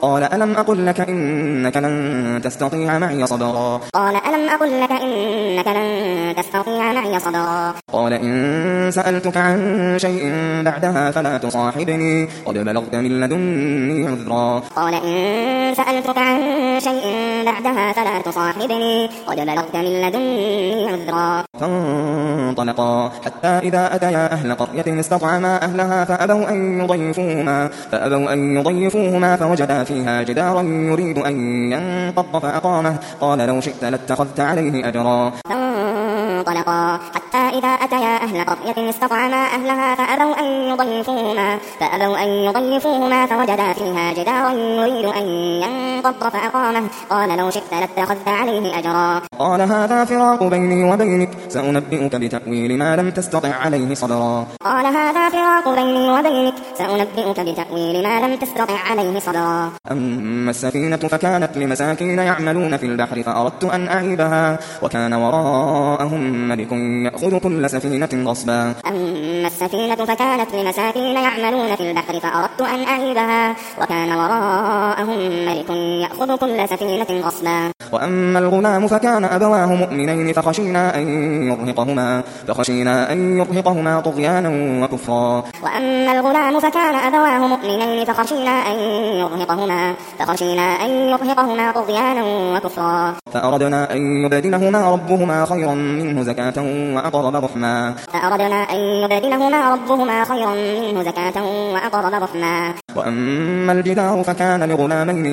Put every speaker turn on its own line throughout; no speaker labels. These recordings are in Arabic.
قال ألم أقل لك إنك لن تستطيع معي صبرا قال إن سألتك عن شيء بعدها فلا تصاحبني قد بلغت من لدني عذرا فانطلقا حتى إذا أتيا أهل قرية استطعما أهلها فأبوا أن يضيفوهما فوجدا فيها جدارا يريد أن ينقض فأقامه قال لو شئت لاتخذت عليه أجرا
فانطلقا حتى إذا أتيا أهل قرية استطعما أهلها فأبوا أن يضيفوهما فوجدا فيها جدارا يريد أن ينقض فأقامه قال لو شئت لاتخذت عليه أجرا
قال هذا فراق بيني وبينك سأنبئك بتأويل ما لم تستطع عليه صبرا أما السفينة فكانت لمساكين يعملون في البحر فأردت أن أعيبها وكان وراءهم ملك يأخذ كل سفينة غصبا وأما الغلام فكان أبواه مؤمنين فخشينا أن يرهقهما طغيانا وكفرا فأردنا أن يبدلهما ربهما خيرا منه زكاة وأقرب رحما وأما الجدار فكان لغلامين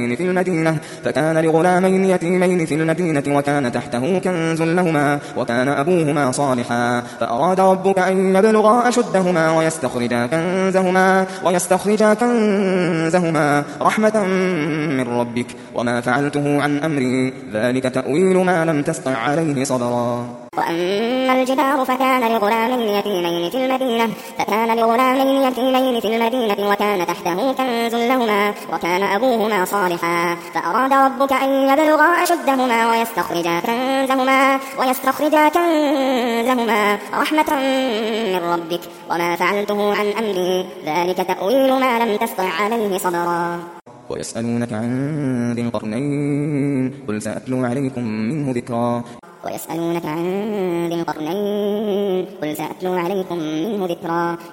يتيمين في المدينة وكان تحته كنز لهما وكان أبوهما صالحا فأراد ربك أن يبلغا أشدهما ويستخرجا كنزهما رحمة من ربك وما فعلته عن أمري ذلك تأويل ما لم تستطع عليه صبرا
وأما الجدار فكان لغلامين يتيمين في المدينة وكان تحته كنز لهما وكان أبوهما صالحا فأراد ربك أن يبلغا أشدهما ويستخرجا كنزهما رحمة من ربك وما فعلته عن أمري ذلك تأويل ما لم تستطع عليه صبرا
ويسألونك عن ذي القرنين قل سأتلو عليكم منه ذكرا